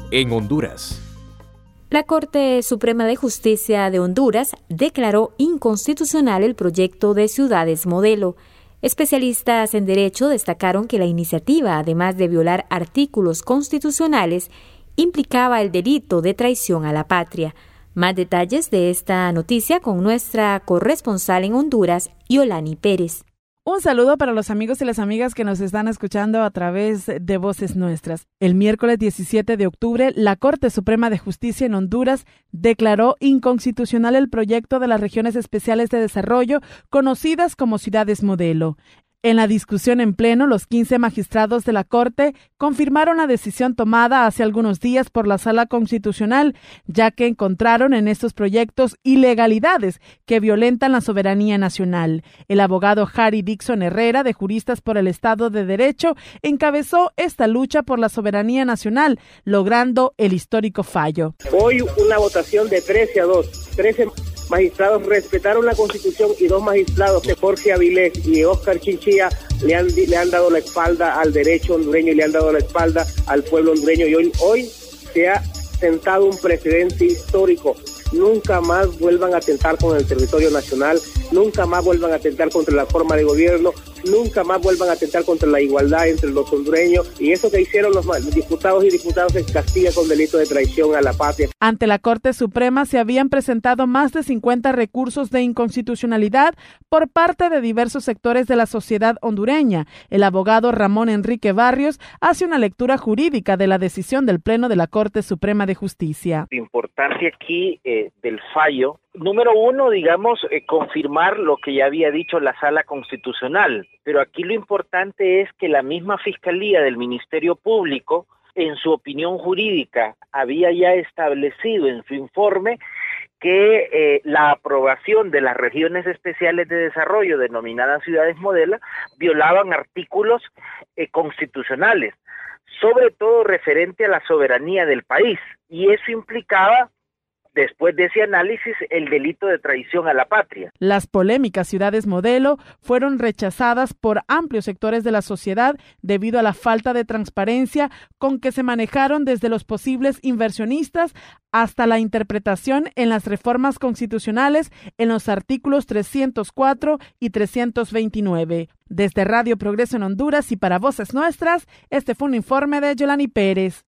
en Honduras. La Corte Suprema de Justicia de Honduras declaró inconstitucional el proyecto de ciudades modelo. Especialistas en derecho destacaron que la iniciativa, además de violar artículos constitucionales, implicaba el delito de traición a la patria. Más detalles de esta noticia con nuestra corresponsal en Honduras, Yolani Pérez. Un saludo para los amigos y las amigas que nos están escuchando a través de Voces Nuestras. El miércoles 17 de octubre, la Corte Suprema de Justicia en Honduras declaró inconstitucional el proyecto de las regiones especiales de desarrollo, conocidas como ciudades modelo. En la discusión en pleno, los 15 magistrados de la Corte confirmaron la decisión tomada hace algunos días por la Sala Constitucional, ya que encontraron en estos proyectos ilegalidades que violentan la soberanía nacional. El abogado Harry Dixon Herrera, de Juristas por el Estado de Derecho, encabezó esta lucha por la soberanía nacional, logrando el histórico fallo. Hoy una votación de 13-2. 13 magistrados respetaron la Constitución y 2 magistrados, Jorge Avilés y Óscar Chinchilla, le han dado la espalda al derecho hondureño y le han dado la espalda al pueblo hondureño. Y hoy se ha sentado un precedente histórico. Nunca más vuelvan a atentar con el territorio nacional, nunca más vuelvan a atentar contra la forma de gobierno, nunca más vuelvan a atentar contra la igualdad entre los hondureños, y eso que hicieron los diputados y diputadas se castiga con delito de traición a la patria. Ante la Corte Suprema se habían presentado más de 50 recursos de inconstitucionalidad por parte de diversos sectores de la sociedad hondureña. El abogado Ramón Enrique Barrios hace una lectura jurídica de la decisión del Pleno de la Corte Suprema de Justicia. Lo importante aquí del fallo, número uno, confirmar lo que ya había dicho la Sala Constitucional, pero aquí lo importante es que la misma Fiscalía del Ministerio Público, en su opinión jurídica, había ya establecido en su informe que la aprobación de las regiones especiales de desarrollo, denominadas ciudades modelo, violaban artículos constitucionales, sobre todo referente a la soberanía del país, y eso implicaba, después de ese análisis, el delito de traición a la patria. Las polémicas ciudades modelo fueron rechazadas por amplios sectores de la sociedad debido a la falta de transparencia con que se manejaron desde los posibles inversionistas hasta la interpretación en las reformas constitucionales en los artículos 304 y 329. Desde Radio Progreso en Honduras y para Voces Nuestras, este fue un informe de Yolani Pérez.